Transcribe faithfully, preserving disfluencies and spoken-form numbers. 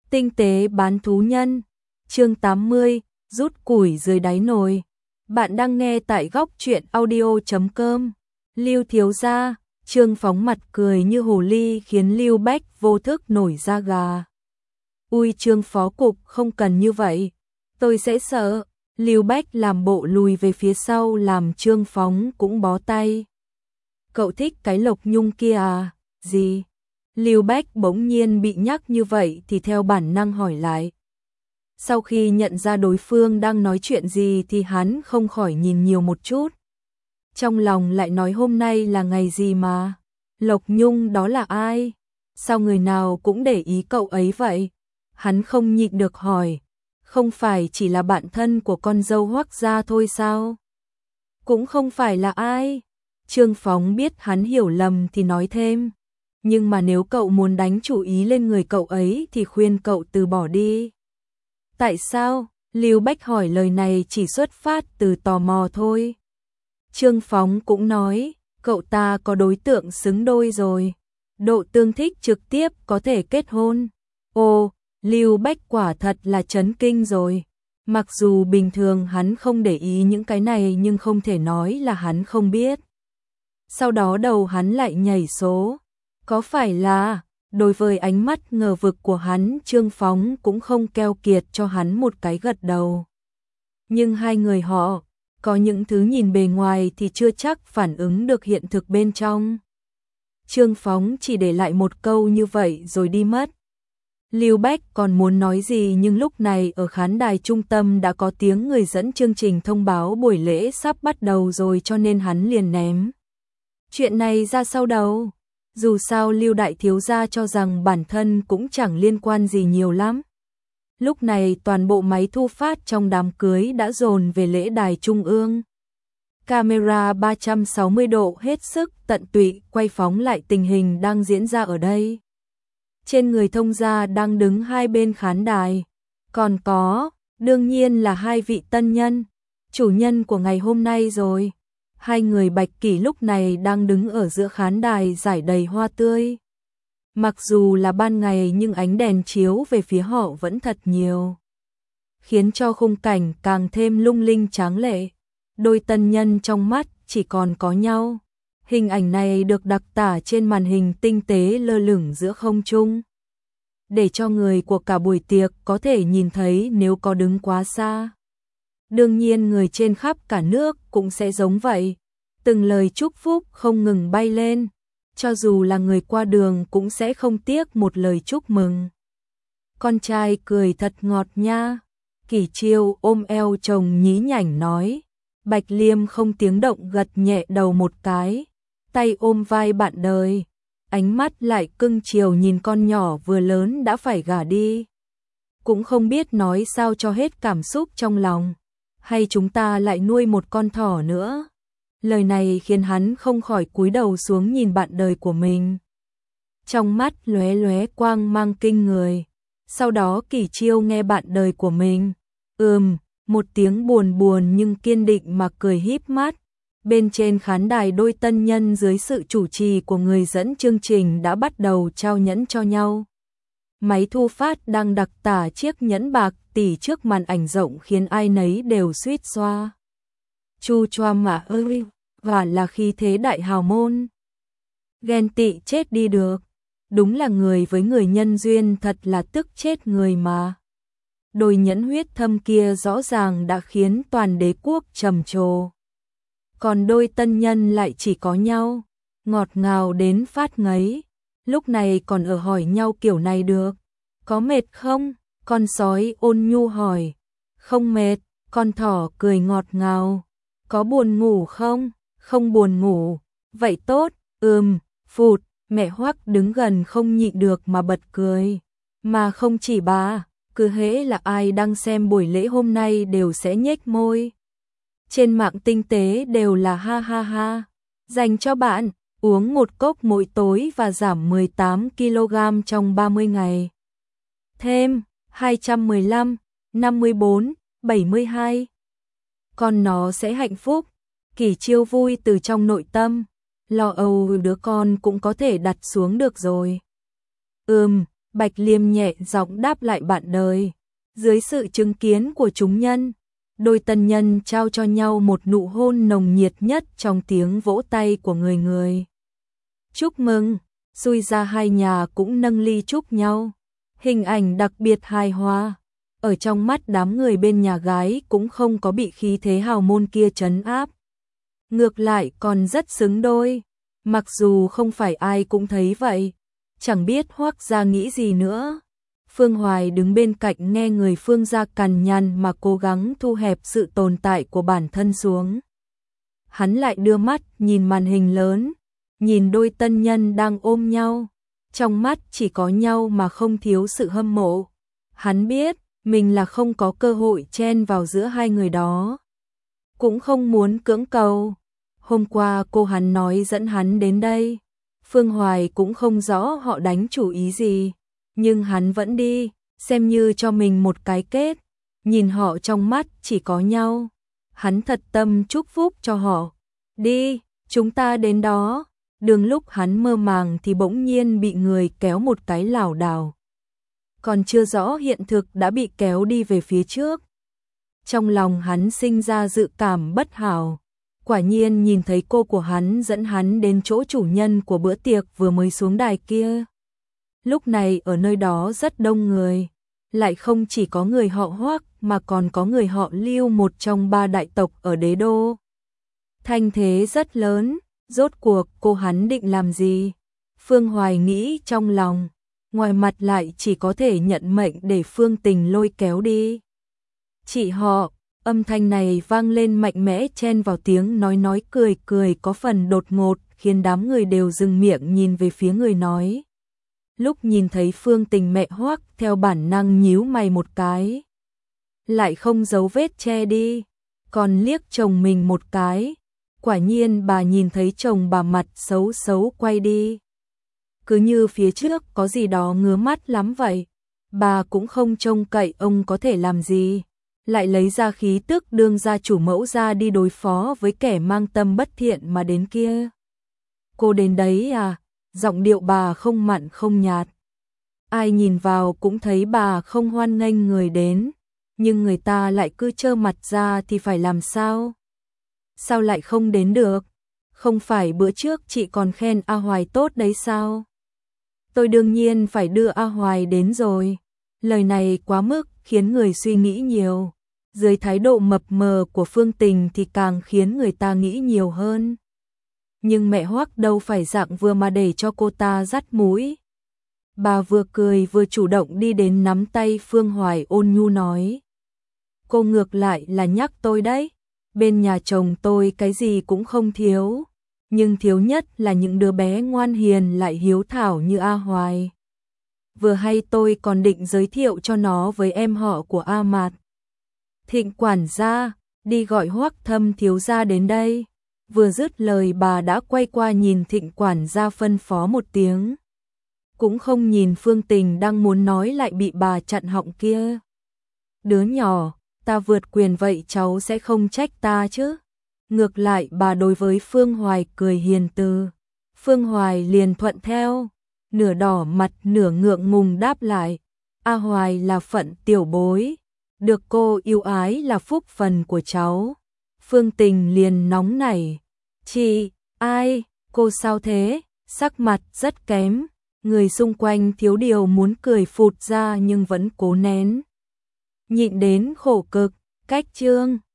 Tinh tế bán thú nhân, chương tám mươi, rút củi dưới đáy nồi. Bạn đang nghe tại góc truyện audio chấm com. Lưu thiếu gia, Trương Phóng mặt cười như hồ ly khiến Lưu Bách vô thức nổi da gà. Ui Trương phó cục không cần như vậy, tôi sẽ sợ. Lưu Bách làm bộ lùi về phía sau làm Trương Phóng cũng bó tay. Cậu thích cái Lộc Nhung kia à? Gì? Lưu Bách bỗng nhiên bị nhắc như vậy thì theo bản năng hỏi lại. Sau khi nhận ra đối phương đang nói chuyện gì thì hắn không khỏi nhìn nhiều một chút. Trong lòng lại nói hôm nay là ngày gì mà? Lộc Nhung đó là ai? Sao người nào cũng để ý cậu ấy vậy? Hắn không nhịn được hỏi. Không phải chỉ là bạn thân của con dâu Hoắc gia thôi sao? Cũng không phải là ai. Trương Phóng biết hắn hiểu lầm thì nói thêm. Nhưng mà nếu cậu muốn đánh chủ ý lên người cậu ấy thì khuyên cậu từ bỏ đi. Tại sao? Lưu Bách hỏi lời này chỉ xuất phát từ tò mò thôi. Trương Phóng cũng nói, cậu ta có đối tượng xứng đôi rồi. Độ tương thích trực tiếp có thể kết hôn. Ồ, Lưu Bách quả thật là chấn kinh rồi. Mặc dù bình thường hắn không để ý những cái này nhưng không thể nói là hắn không biết. Sau đó đầu hắn lại nhảy số. Có phải là, đối với ánh mắt ngờ vực của hắn, Trương Phóng cũng không keo kiệt cho hắn một cái gật đầu. Nhưng hai người họ, có những thứ nhìn bề ngoài thì chưa chắc phản ứng được hiện thực bên trong. Trương Phóng chỉ để lại một câu như vậy rồi đi mất. Lưu Bách còn muốn nói gì nhưng lúc này ở khán đài trung tâm đã có tiếng người dẫn chương trình thông báo buổi lễ sắp bắt đầu rồi cho nên hắn liền ném chuyện này ra sau đầu. Dù sao Lưu đại thiếu gia cho rằng bản thân cũng chẳng liên quan gì nhiều lắm. Lúc này toàn bộ máy thu phát trong đám cưới đã dồn về lễ đài trung ương. Camera ba trăm sáu mươi độ hết sức tận tụy quay phóng lại tình hình đang diễn ra ở đây. Trên người thông gia đang đứng hai bên khán đài. Còn có, đương nhiên là hai vị tân nhân, chủ nhân của ngày hôm nay rồi. Hai người bạch kỷ lúc này đang đứng ở giữa khán đài rải đầy hoa tươi. Mặc dù là ban ngày nhưng ánh đèn chiếu về phía họ vẫn thật nhiều, khiến cho khung cảnh càng thêm lung linh tráng lệ. Đôi tân nhân trong mắt chỉ còn có nhau. Hình ảnh này được đặc tả trên màn hình tinh tế lơ lửng giữa không trung, để cho người của cả buổi tiệc có thể nhìn thấy nếu có đứng quá xa. Đương nhiên người trên khắp cả nước cũng sẽ giống vậy. Từng lời chúc phúc không ngừng bay lên. Cho dù là người qua đường cũng sẽ không tiếc một lời chúc mừng. Con trai cười thật ngọt nha. Kỷ Chiêu ôm eo chồng nhí nhảnh nói. Bạch Liêm không tiếng động gật nhẹ đầu một cái. Tay ôm vai bạn đời. Ánh mắt lại cưng chiều nhìn con nhỏ vừa lớn đã phải gả đi. Cũng không biết nói sao cho hết cảm xúc trong lòng. Hay chúng ta lại nuôi một con thỏ nữa? Lời này khiến hắn không khỏi cúi đầu xuống nhìn bạn đời của mình. Trong mắt lóe lóe quang mang kinh người. Sau đó Kỷ Chiêu nghe bạn đời của mình. Ừm, một tiếng buồn buồn nhưng kiên định mà cười híp mắt. Bên trên khán đài đôi tân nhân dưới sự chủ trì của người dẫn chương trình đã bắt đầu trao nhẫn cho nhau. Máy thu phát đang đặc tả chiếc nhẫn bạc tỷ trước màn ảnh rộng khiến ai nấy đều suýt xoa. Chu choa mà ơi, và là khí thế đại hào môn. Ghen tị chết đi được. Đúng là người với người nhân duyên thật là tức chết người mà. Đôi nhẫn huyết thâm kia rõ ràng đã khiến toàn đế quốc trầm trồ. Còn đôi tân nhân lại chỉ có nhau, ngọt ngào đến phát ngấy. Lúc này còn ở hỏi nhau kiểu này được. Có mệt không? Con sói ôn nhu hỏi. Không mệt. Con thỏ cười ngọt ngào. Có buồn ngủ không? Không buồn ngủ. Vậy tốt. Ừm, phụt. Mẹ Hoắc đứng gần không nhịn được mà bật cười. Mà không chỉ bà, cứ hễ là ai đang xem buổi lễ hôm nay đều sẽ nhếch môi. Trên mạng tinh tế đều là ha ha ha. Dành cho bạn, uống một cốc mỗi tối và giảm mười tám ki lô gam trong ba mươi ngày. Thêm, hai trăm mười lăm, năm mươi bốn, bảy mươi hai. Con nó sẽ hạnh phúc. Kỷ Chiêu vui từ trong nội tâm. Lo âu đứa con cũng có thể đặt xuống được rồi. Ừm, Bạch Liêm nhẹ giọng đáp lại bạn đời. Dưới sự chứng kiến của chúng nhân, đôi tân nhân trao cho nhau một nụ hôn nồng nhiệt nhất trong tiếng vỗ tay của người người. Chúc mừng, xui ra hai nhà cũng nâng ly chúc nhau. Hình ảnh đặc biệt hài hòa. Ở trong mắt đám người bên nhà gái cũng không có bị khí thế hào môn kia trấn áp. Ngược lại còn rất xứng đôi. Mặc dù không phải ai cũng thấy vậy. Chẳng biết Hoắc gia nghĩ gì nữa. Phương Hoài đứng bên cạnh nghe người Phương gia cằn nhằn mà cố gắng thu hẹp sự tồn tại của bản thân xuống. Hắn lại đưa mắt nhìn màn hình lớn, nhìn đôi tân nhân đang ôm nhau. Trong mắt chỉ có nhau mà không thiếu sự hâm mộ. Hắn biết mình là không có cơ hội chen vào giữa hai người đó. Cũng không muốn cưỡng cầu. Hôm qua cô hắn nói dẫn hắn đến đây. Phương Hoài cũng không rõ họ đánh chủ ý gì. Nhưng hắn vẫn đi, xem như cho mình một cái kết. Nhìn họ trong mắt chỉ có nhau. Hắn thật tâm chúc phúc cho họ. Đi, chúng ta đến đó. Đường lúc hắn mơ màng thì bỗng nhiên bị người kéo một cái lảo đảo. Còn chưa rõ hiện thực đã bị kéo đi về phía trước. Trong lòng hắn sinh ra dự cảm bất hảo. Quả nhiên nhìn thấy cô của hắn dẫn hắn đến chỗ chủ nhân của bữa tiệc vừa mới xuống đài kia. Lúc này ở nơi đó rất đông người. Lại không chỉ có người họ Hoắc mà còn có người họ Lưu, một trong ba đại tộc ở đế đô. Thanh thế rất lớn. Rốt cuộc cô hắn định làm gì? Phương Hoài nghĩ trong lòng. Ngoài mặt lại chỉ có thể nhận mệnh để Phương Tình lôi kéo đi. Chị họ, âm thanh này vang lên mạnh mẽ chen vào tiếng nói nói cười cười có phần đột ngột, khiến đám người đều dừng miệng nhìn về phía người nói. Lúc nhìn thấy Phương Tình mẹ Hoắc theo bản năng nhíu mày một cái. Lại không giấu vết che đi, còn liếc chồng mình một cái. Quả nhiên bà nhìn thấy chồng bà mặt xấu xấu quay đi. Cứ như phía trước có gì đó ngứa mắt lắm vậy. Bà cũng không trông cậy ông có thể làm gì. Lại lấy ra khí tức đương gia chủ mẫu ra đi đối phó với kẻ mang tâm bất thiện mà đến kia. Cô đến đấy à? Giọng điệu bà không mặn không nhạt. Ai nhìn vào cũng thấy bà không hoan nghênh người đến. Nhưng người ta lại cứ trơ mặt ra thì phải làm sao? Sao lại không đến được? Không phải bữa trước chị còn khen A Hoài tốt đấy sao? Tôi đương nhiên phải đưa A Hoài đến rồi. Lời này quá mức khiến người suy nghĩ nhiều. Dưới thái độ mập mờ của Phương Tình thì càng khiến người ta nghĩ nhiều hơn. Nhưng mẹ Hoắc đâu phải dạng vừa mà để cho cô ta dắt mũi. Bà vừa cười vừa chủ động đi đến nắm tay Phương Hoài ôn nhu nói. Cô ngược lại là nhắc tôi đấy. Bên nhà chồng tôi cái gì cũng không thiếu. Nhưng thiếu nhất là những đứa bé ngoan hiền lại hiếu thảo như A Hoài. Vừa hay tôi còn định giới thiệu cho nó với em họ của A Mạt. Thịnh quản gia, đi gọi Hoắc Thâm thiếu gia đến đây. Vừa dứt lời bà đã quay qua nhìn Thịnh quản gia phân phó một tiếng. Cũng không nhìn Phương Tình đang muốn nói lại bị bà chặn họng kia. Đứa nhỏ, ta vượt quyền vậy cháu sẽ không trách ta chứ. Ngược lại bà đối với Phương Hoài cười hiền từ. Phương Hoài liền thuận theo. Nửa đỏ mặt nửa ngượng ngùng đáp lại. A Hoài là phận tiểu bối. Được cô yêu ái là phúc phần của cháu. Phương Tình liền nóng nảy. Chị, ai, cô sao thế? Sắc mặt rất kém. Người xung quanh thiếu điều muốn cười phụt ra nhưng vẫn cố nén. Nhịn đến khổ cực, cách chương.